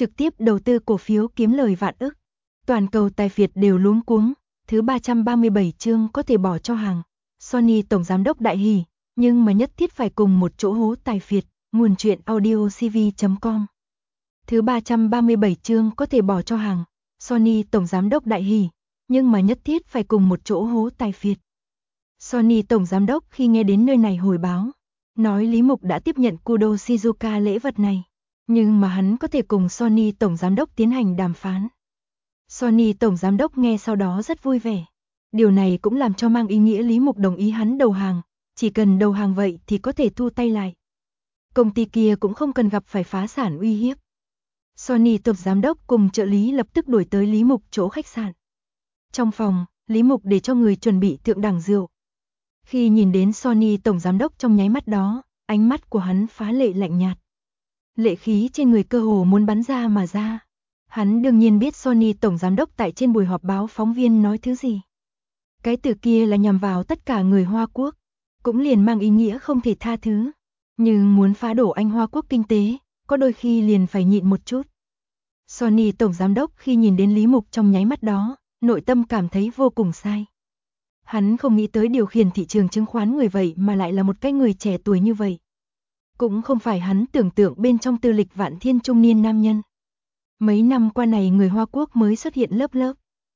trực tiếp đầu tư cổ phiếu kiếm lời vạn ức. Toàn cầu tài phiệt đều luống cuống, thứ 337 chương có thể bỏ cho hàng. Sony tổng giám đốc đại hỉ, nhưng mà nhất thiết phải cùng một chỗ hố tài phiệt, nguồn truyện audiocv.com. Thứ 337 chương có thể bỏ cho hàng. Sony tổng giám đốc đại hỉ, nhưng mà nhất thiết phải cùng một chỗ hố tài phiệt. Sony tổng giám đốc khi nghe đến nơi này hồi báo, nói Lý Mục đã tiếp nhận Kudo Shizuka lễ vật này, nhưng mà hắn có thể cùng Sony tổng giám đốc tiến hành đàm phán. Sony tổng giám đốc nghe sau đó rất vui vẻ. Điều này cũng làm cho mang ý nghĩa Lý Mục đồng ý hắn đầu hàng, chỉ cần đầu hàng vậy thì có thể thu tay lại. Công ty kia cũng không cần gặp phải phá sản uy hiếp. Sony tổng giám đốc cùng trợ lý lập tức đuổi tới Lý Mục chỗ khách sạn. Trong phòng, Lý Mục để cho người chuẩn bị thượng đẳng rượu. Khi nhìn đến Sony tổng giám đốc trong nháy mắt đó, ánh mắt của hắn phá lệ lạnh nhạt. Lệ khí trên người cơ hồ muốn bắn ra mà ra. Hắn đương nhiên biết Sony tổng giám đốc tại trên buổi họp báo phóng viên nói thứ gì. Cái từ kia là nhằm vào tất cả người Hoa Quốc, cũng liền mang ý nghĩa không thể tha thứ. Nhưng muốn phá đổ anh Hoa Quốc kinh tế, có đôi khi liền phải nhịn một chút. Sony tổng giám đốc khi nhìn đến Lý Mục trong nháy mắt đó, nội tâm cảm thấy vô cùng sai. Hắn không nghĩ tới điều khiển thị trường chứng khoán người vậy mà lại là một cái người trẻ tuổi như vậy. Cũng không phải hắn tưởng tượng bên trong tư lịch vạn thiên trung niên nam nhân. Mấy năm qua này người Hoa Quốc mới xuất hiện lớp lớp.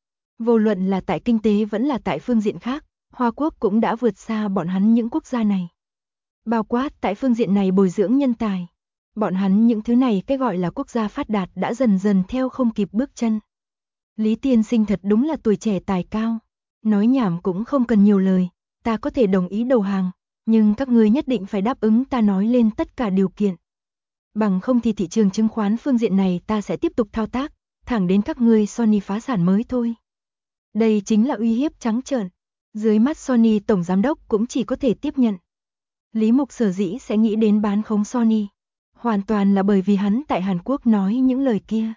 Vô luận là tại kinh tế vẫn là tại phương diện khác, Hoa Quốc cũng đã vượt xa bọn hắn những quốc gia này. Bao quát tại phương diện này bồi dưỡng nhân tài. Bọn hắn những thứ này cái gọi là quốc gia phát đạt đã dần dần theo không kịp bước chân. Lý tiên sinh thật đúng là tuổi trẻ tài cao. Nói nhảm cũng không cần nhiều lời, ta có thể đồng ý đầu hàng, nhưng các ngươi nhất định phải đáp ứng ta nói lên tất cả điều kiện. Bằng không thì thị trường chứng khoán phương diện này ta sẽ tiếp tục thao tác, thẳng đến các ngươi Sony phá sản mới thôi. Đây chính là uy hiếp trắng trợn. Dưới mắt Sony tổng giám đốc cũng chỉ có thể tiếp nhận. Lý Mục sở dĩ sẽ nghĩ đến bán khống Sony, hoàn toàn là bởi vì hắn tại Hàn Quốc nói những lời kia.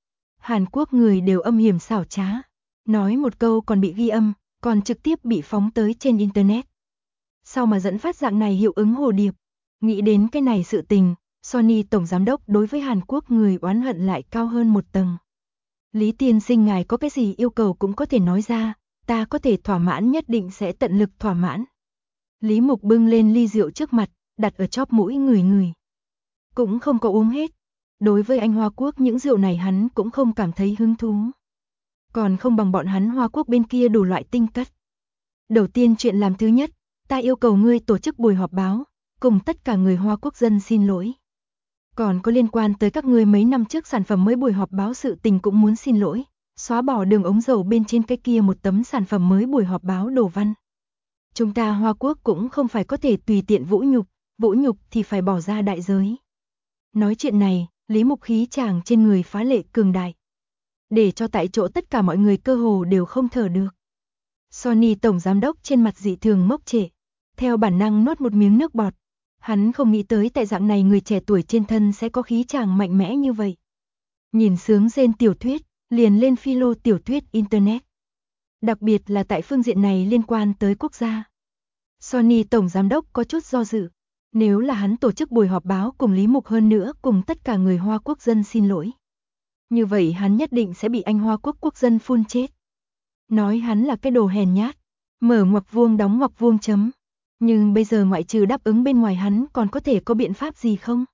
Hàn Quốc người đều âm hiểm xảo trá, nói một câu còn bị ghi âm, còn trực tiếp bị phóng tới trên Internet. Sao mà dẫn phát dạng này hiệu ứng hồ điệp? Nghĩ đến cái này sự tình, Sony tổng giám đốc đối với Hàn Quốc người oán hận lại cao hơn một tầng. Lý tiên sinh ngài có cái gì yêu cầu cũng có thể nói ra, ta có thể thỏa mãn nhất định sẽ tận lực thỏa mãn. Lý Mục bưng lên ly rượu trước mặt, đặt ở chóp mũi người. Cũng không có uống hết. Đối với anh Hoa Quốc những rượu này hắn cũng không cảm thấy hứng thú. Còn không bằng bọn hắn Hoa Quốc bên kia đủ loại tinh cất. Đầu tiên chuyện làm thứ nhất, ta yêu cầu ngươi tổ chức buổi họp báo, cùng tất cả người Hoa Quốc dân xin lỗi. Còn có liên quan tới các ngươi mấy năm trước sản phẩm mới buổi họp báo sự tình cũng muốn xin lỗi, xóa bỏ đường ống dầu bên trên cái kia một tấm sản phẩm mới buổi họp báo đồ văn. Chúng ta Hoa Quốc cũng không phải có thể tùy tiện vũ nhục thì phải bỏ ra đại giới. Nói chuyện này, Lý Mục khí chàng trên người phá lệ cường đại. Để cho tại chỗ tất cả mọi người cơ hồ đều không thở được. Sony tổng giám đốc trên mặt dị thường ngốc trệ, theo bản năng nuốt một miếng nước bọt. Hắn không nghĩ tới tại dạng này người trẻ tuổi trên thân sẽ có khí chàng mạnh mẽ như vậy. Nhìn sướng rên tiểu thuyết, liền lên philo tiểu thuyết Internet. Đặc biệt là tại phương diện này liên quan tới quốc gia. Sony tổng giám đốc có chút do dự. Nếu là hắn tổ chức buổi họp báo cùng Lý Mục hơn nữa cùng tất cả người Hoa Quốc dân xin lỗi. Như vậy hắn nhất định sẽ bị anh Hoa Quốc quốc dân phun chết. Nói hắn là cái đồ hèn nhát, mở ngoặc vuông đóng ngoặc vuông chấm. Nhưng bây giờ ngoại trừ đáp ứng bên ngoài hắn còn có thể có biện pháp gì không?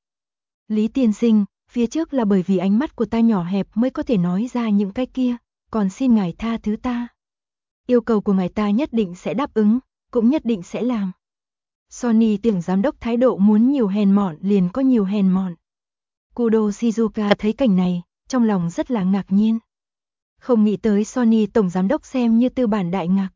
Lý tiên sinh, phía trước là bởi vì ánh mắt của ta nhỏ hẹp mới có thể nói ra những cái kia, còn xin ngài tha thứ ta. Yêu cầu của ngài ta nhất định sẽ đáp ứng, cũng nhất định sẽ làm. Sony tưởng giám đốc thái độ muốn nhiều hèn mọn liền có nhiều hèn mọn. Kudo Shizuka thấy cảnh này, trong lòng rất là ngạc nhiên. Không nghĩ tới Sony tổng giám đốc xem như tư bản đại ngạc.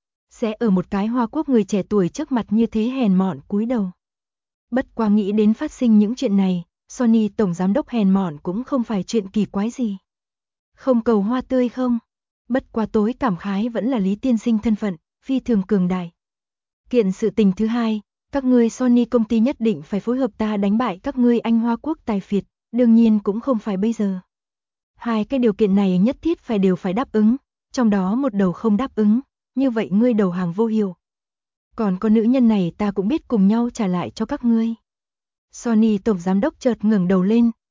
Sẽ ở một cái Hoa Quốc người trẻ tuổi trước mặt như thế hèn mọn cúi đầu. Bất quá nghĩ đến phát sinh những chuyện này, Sony tổng giám đốc hèn mọn cũng không phải chuyện kỳ quái gì. Không cầu hoa tươi không? Bất quá tối cảm khái vẫn là Lý tiên sinh thân phận, phi thường cường đại. Kiện sự tình thứ hai, các ngươi Sony công ty nhất định phải phối hợp ta đánh bại các ngươi anh Hoa Quốc tài phiệt, đương nhiên cũng không phải bây giờ. Hai cái điều kiện này nhất thiết đều phải đáp ứng, trong đó một đầu không đáp ứng, như vậy ngươi đầu hàng vô hiệu. Còn có nữ nhân này ta cũng biết cùng nhau trả lại cho các ngươi. Sony tổng giám đốc chợt ngẩng đầu lên,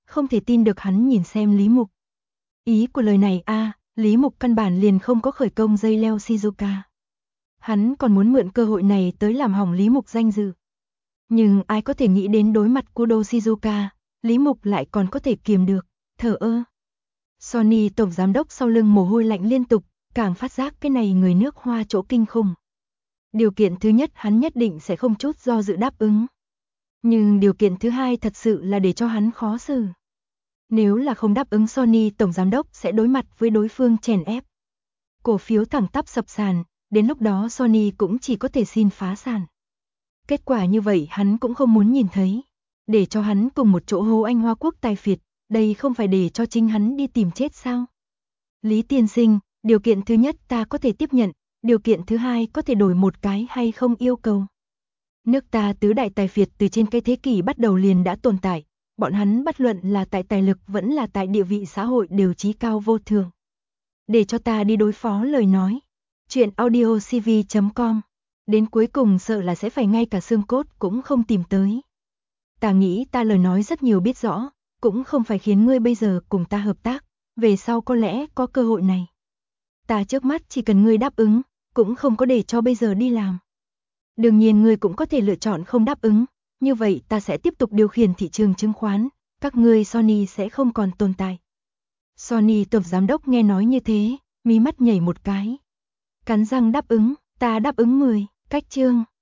không thể tin được hắn nhìn xem Lý Mục. Ý của lời này Lý Mục căn bản liền không có khởi công dây leo Shizuka. Hắn còn muốn mượn cơ hội này tới làm hỏng Lý Mục danh dự. Nhưng ai có thể nghĩ đến đối mặt Kudo Shizuka, Lý Mục lại còn có thể kiềm được, thờ ơ. Sony tổng giám đốc sau lưng mồ hôi lạnh liên tục, càng phát giác cái này người nước Hoa chỗ kinh khủng. Điều kiện thứ nhất hắn nhất định sẽ không chút do dự đáp ứng. Nhưng điều kiện thứ hai thật sự là để cho hắn khó xử. Nếu là không đáp ứng Sony tổng giám đốc sẽ đối mặt với đối phương chèn ép. Cổ phiếu thẳng tắp sập sàn, đến lúc đó Sony cũng chỉ có thể xin phá sản. Kết quả như vậy hắn cũng không muốn nhìn thấy. Để cho hắn cùng một chỗ hô anh Hoa Quốc tài phiệt, đây không phải để cho chính hắn đi tìm chết sao? Lý tiên sinh, điều kiện thứ nhất ta có thể tiếp nhận, điều kiện thứ hai có thể đổi một cái hay không yêu cầu. Nước ta tứ đại tài phiệt từ trên cái thế kỷ bắt đầu liền đã tồn tại, bọn hắn bất luận là tại tài lực vẫn là tại địa vị xã hội đều chí cao vô thượng. Để cho ta đi đối phó lời nói. Chuyện audiocv.com. Đến cuối cùng sợ là sẽ phải ngay cả xương cốt cũng không tìm tới. Ta nghĩ ta lời nói rất nhiều biết rõ, cũng không phải khiến ngươi bây giờ cùng ta hợp tác, về sau có lẽ có cơ hội này. Ta trước mắt chỉ cần ngươi đáp ứng, cũng không có để cho bây giờ đi làm. Đương nhiên ngươi cũng có thể lựa chọn không đáp ứng, như vậy ta sẽ tiếp tục điều khiển thị trường chứng khoán, các ngươi Sony sẽ không còn tồn tại. Sony tổng giám đốc nghe nói như thế, mí mắt nhảy một cái. Cắn răng đáp ứng, ta đáp ứng 10, cách chương.